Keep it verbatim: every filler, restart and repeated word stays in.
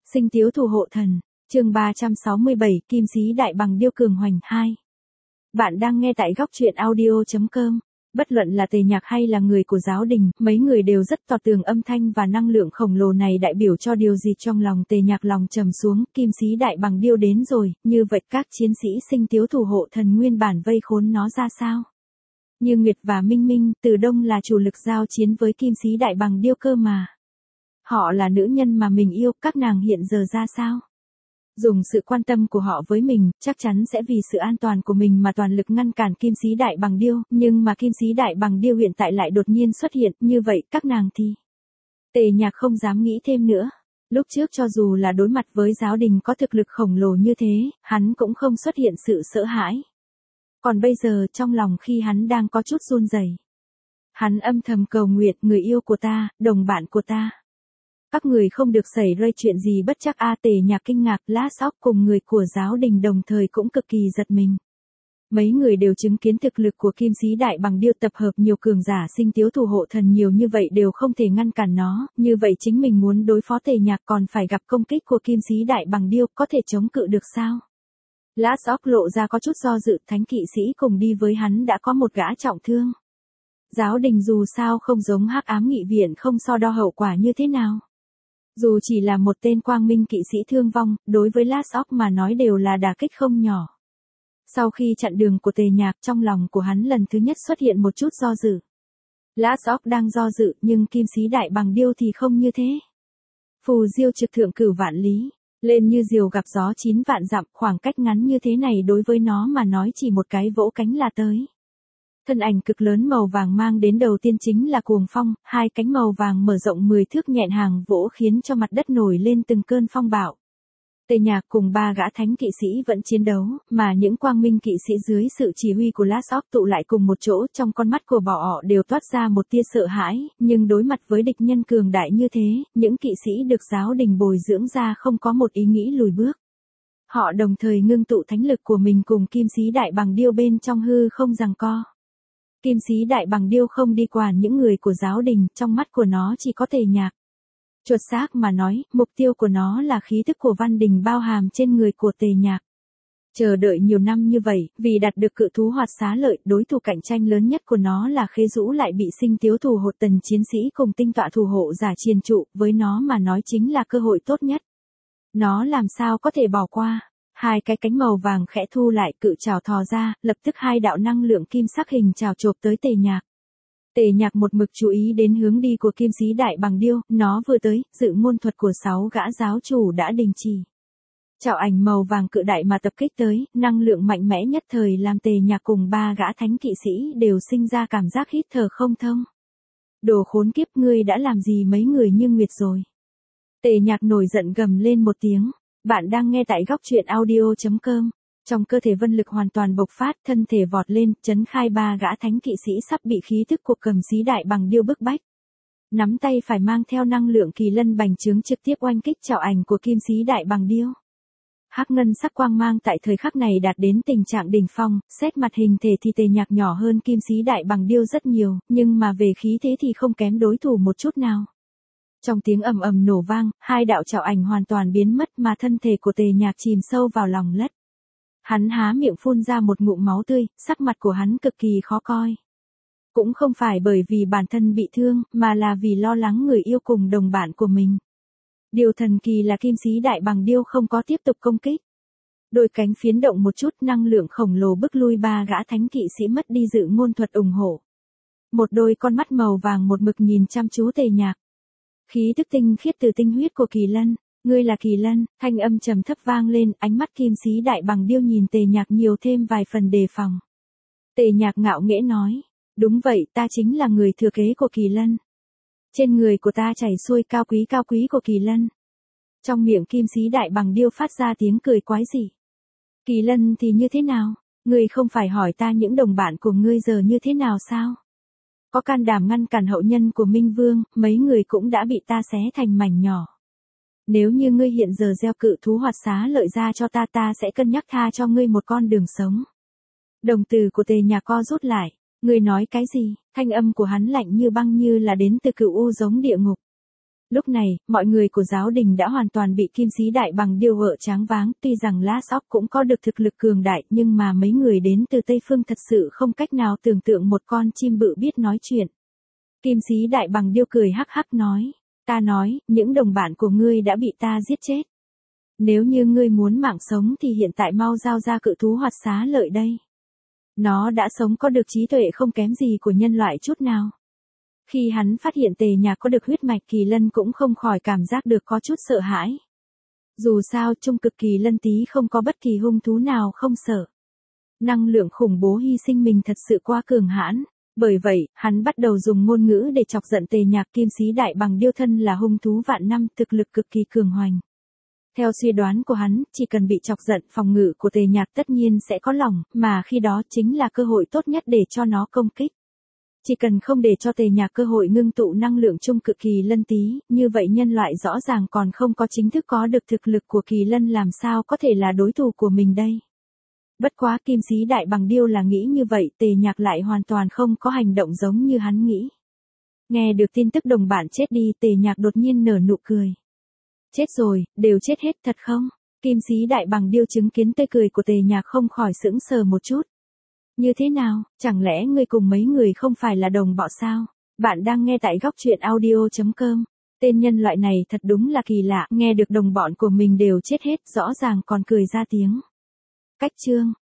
Sinh tiếu thủ hộ thần, chương ba trăm sáu mươi bảy, Kim Sĩ Đại Bằng Điêu Cường Hoành hai. Bạn đang nghe tại góc truyện audio chấm com. Bất luận là Tề Nhạc hay là người của giáo đình, mấy người đều rất tỏ tường âm thanh và năng lượng khổng lồ này đại biểu cho điều gì trong lòng Tề Nhạc. Lòng trầm xuống, Kim Sĩ Đại Bằng Điêu đến rồi, như vậy các chiến sĩ sinh tiếu thủ hộ thần nguyên bản vây khốn nó ra sao? Như Nguyệt và Minh Minh, từ đông là chủ lực giao chiến với Kim Sĩ Đại Bằng Điêu cơ mà. Họ là nữ nhân mà mình yêu, các nàng hiện giờ ra sao? Dùng sự quan tâm của họ với mình, chắc chắn sẽ vì sự an toàn của mình mà toàn lực ngăn cản Kim Sĩ Đại Bằng Điêu, nhưng mà Kim Sĩ Đại Bằng Điêu hiện tại lại đột nhiên xuất hiện, như vậy các nàng thì... Tề Nhạc không dám nghĩ thêm nữa. Lúc trước cho dù là đối mặt với giáo đình có thực lực khổng lồ như thế, hắn cũng không xuất hiện sự sợ hãi. Còn bây giờ trong lòng khi hắn đang có chút run rẩy, hắn âm thầm cầu nguyện, người yêu của ta, đồng bạn của ta. Các người không được xảy ra chuyện gì bất chắc a. Tề Nhạc kinh ngạc, Lã Sóc cùng người của giáo đình đồng thời cũng cực kỳ giật mình. Mấy người đều chứng kiến thực lực của Kim Sĩ Đại Bằng Điêu, tập hợp nhiều cường giả sinh tiếu thủ hộ thần nhiều như vậy đều không thể ngăn cản nó, như vậy chính mình muốn đối phó Tề Nhạc còn phải gặp công kích của Kim Sĩ Đại Bằng Điêu, có thể chống cự được sao? Lã Sóc lộ ra có chút do dự, thánh kỵ sĩ cùng đi với hắn đã có một gã trọng thương. Giáo đình dù sao không giống Hắc Ám Nghị Viện, không so đo hậu quả như thế nào. Dù chỉ là một tên quang minh kỵ sĩ thương vong, đối với Lã Sóc mà nói đều là đả kích không nhỏ. Sau khi chặn đường của Tề Nhạc, trong lòng của hắn lần thứ nhất xuất hiện một chút do dự. Lã Sóc đang do dự, nhưng Kim Sĩ Đại Bằng Điêu thì không như thế. Phù diêu trực thượng cửu vạn lý, lên như diều gặp gió chín vạn dặm, khoảng cách ngắn như thế này đối với nó mà nói chỉ một cái vỗ cánh là tới. Thân ảnh cực lớn màu vàng mang đến đầu tiên chính là cuồng phong, hai cánh màu vàng mở rộng mười thước nhẹn hàng vỗ khiến cho mặt đất nổi lên từng cơn phong bạo. Tề Nhạc cùng ba gã thánh kỵ sĩ vẫn chiến đấu, mà những quang minh kỵ sĩ dưới sự chỉ huy của Lã Sóc tụ lại cùng một chỗ, trong con mắt của bọn họ đều toát ra một tia sợ hãi, nhưng đối mặt với địch nhân cường đại như thế, những kỵ sĩ được giáo đình bồi dưỡng ra không có một ý nghĩ lùi bước. Họ đồng thời ngưng tụ thánh lực của mình cùng Kim Sĩ Đại Bằng Điêu bên trong hư không giằng co. Kim Sĩ Đại Bằng Điêu không đi quản những người của giáo đình, trong mắt của nó chỉ có Tề Nhạc. Chuột xác mà nói, mục tiêu của nó là khí tức của Văn Đình bao hàm trên người của Tề Nhạc. Chờ đợi nhiều năm như vậy, vì đạt được cự thú hoạt xá lợi, đối thủ cạnh tranh lớn nhất của nó là Khế Dũ lại bị sinh tiếu thủ hộ tần chiến sĩ cùng tinh tọa thủ hộ giả triền trụ, với nó mà nói chính là cơ hội tốt nhất. Nó làm sao có thể bỏ qua. Hai cái cánh màu vàng khẽ thu lại, cự trảo thò ra, lập tức hai đạo năng lượng kim sắc hình trảo chộp tới Tề Nhạc. Tề Nhạc một mực chú ý đến hướng đi của Kim Sĩ Đại Bằng Điêu, nó vừa tới, dự ngôn thuật của sáu gã giáo chủ đã đình chỉ. Trảo ảnh màu vàng cự đại mà tập kích tới, năng lượng mạnh mẽ nhất thời làm Tề Nhạc cùng ba gã thánh kỵ sĩ đều sinh ra cảm giác hít thở không thông. Đồ khốn kiếp, ngươi đã làm gì mấy người như Nguyệt rồi? Tề Nhạc nổi giận gầm lên một tiếng. Bạn đang nghe tại góc truyện audio chấm com. Trong cơ thể vân lực hoàn toàn bộc phát, thân thể vọt lên, chấn khai ba gã thánh kỵ sĩ sắp bị khí tức của Kim Sĩ Đại Bằng Điêu bức bách. Nắm tay phải mang theo năng lượng kỳ lân bành trướng trực tiếp oanh kích trảo ảnh của Kim Sĩ Đại Bằng Điêu. Hắc ngân sắc quang mang tại thời khắc này đạt đến tình trạng đỉnh phong, xét mặt hình thể thì Tề Nhạc nhỏ hơn Kim Sĩ Đại Bằng Điêu rất nhiều, nhưng mà về khí thế thì không kém đối thủ một chút nào. Trong tiếng ầm ầm nổ vang, hai đạo trảo ảnh hoàn toàn biến mất mà thân thể của Tề Nhạc chìm sâu vào lòng đất. Hắn há miệng phun ra một ngụm máu tươi, sắc mặt của hắn cực kỳ khó coi. Cũng không phải bởi vì bản thân bị thương, mà là vì lo lắng người yêu cùng đồng bạn của mình. Điều thần kỳ là Kim Sĩ Đại Bằng Điêu không có tiếp tục công kích. Đôi cánh phiến động một chút, năng lượng khổng lồ bức lui ba gã thánh kỵ sĩ mất đi dự ngôn thuật ủng hộ. Một đôi con mắt màu vàng một mực nhìn chăm chú Tề Nhạc. Khí tức tinh khiết từ tinh huyết của Kỳ Lân, ngươi là Kỳ Lân, thanh âm trầm thấp vang lên, ánh mắt Kim Sĩ Đại Bằng Điêu nhìn Tề Nhạc nhiều thêm vài phần đề phòng. Tề Nhạc ngạo nghễ nói, đúng vậy, ta chính là người thừa kế của Kỳ Lân. Trên người của ta chảy xuôi cao quý cao quý của Kỳ Lân. Trong miệng Kim Sĩ Đại Bằng Điêu phát ra tiếng cười quái dị. Kỳ Lân thì như thế nào? Ngươi không phải hỏi ta những đồng bạn của ngươi giờ như thế nào sao? Có can đảm ngăn cản hậu nhân của Minh Vương, mấy người cũng đã bị ta xé thành mảnh nhỏ. Nếu như ngươi hiện giờ gieo cự thú hoạt xá lợi ra cho ta, ta sẽ cân nhắc tha cho ngươi một con đường sống. Đồng tử của Tề Nhạc co rút lại, ngươi nói cái gì? Thanh âm của hắn lạnh như băng, như là đến từ cựu u giống địa ngục. Lúc này, mọi người của giáo đình đã hoàn toàn bị Kim Sĩ Đại Bằng Điêu vợ tráng váng, tuy rằng Lã Sóc cũng có được thực lực cường đại, nhưng mà mấy người đến từ Tây Phương thật sự không cách nào tưởng tượng một con chim bự biết nói chuyện. Kim Sĩ Đại Bằng Điêu cười hắc hắc nói, ta nói, những đồng bạn của ngươi đã bị ta giết chết. Nếu như ngươi muốn mạng sống thì hiện tại mau giao ra cự thú Hoạt Xá Lợi đây. Nó đã sống có được trí tuệ không kém gì của nhân loại chút nào. Khi hắn phát hiện Tề Nhạc có được huyết mạch kỳ lân cũng không khỏi cảm giác được có chút sợ hãi. Dù sao trung cực kỳ lân tí không có bất kỳ hung thú nào không sợ. Năng lượng khủng bố hy sinh mình thật sự quá cường hãn. Bởi vậy, hắn bắt đầu dùng ngôn ngữ để chọc giận Tề Nhạc. Kim Sĩ Đại Bằng Điêu thân là hung thú vạn năm, thực lực cực kỳ cường hoành. Theo suy đoán của hắn, chỉ cần bị chọc giận, phòng ngự của Tề Nhạc tất nhiên sẽ có lỏng, mà khi đó chính là cơ hội tốt nhất để cho nó công kích. Chỉ cần không để cho Tề Nhạc cơ hội ngưng tụ năng lượng trung cực kỳ lân tí, như vậy nhân loại rõ ràng còn không có chính thức có được thực lực của kỳ lân làm sao có thể là đối thủ của mình đây. Bất quá Kim Sĩ Đại Bằng Điêu là nghĩ như vậy, Tề Nhạc lại hoàn toàn không có hành động giống như hắn nghĩ. Nghe được tin tức đồng bạn chết đi, Tề Nhạc đột nhiên nở nụ cười. Chết rồi, đều chết hết thật không? Kim Sĩ Đại Bằng Điêu chứng kiến tươi cười của Tề Nhạc không khỏi sững sờ một chút. Như thế nào, chẳng lẽ ngươi cùng mấy người không phải là đồng bọ sao? Bạn đang nghe tại góc truyện audio chấm com. Tên nhân loại này thật đúng là kỳ lạ, nghe được đồng bọn của mình đều chết hết, rõ ràng còn cười ra tiếng. Cách chương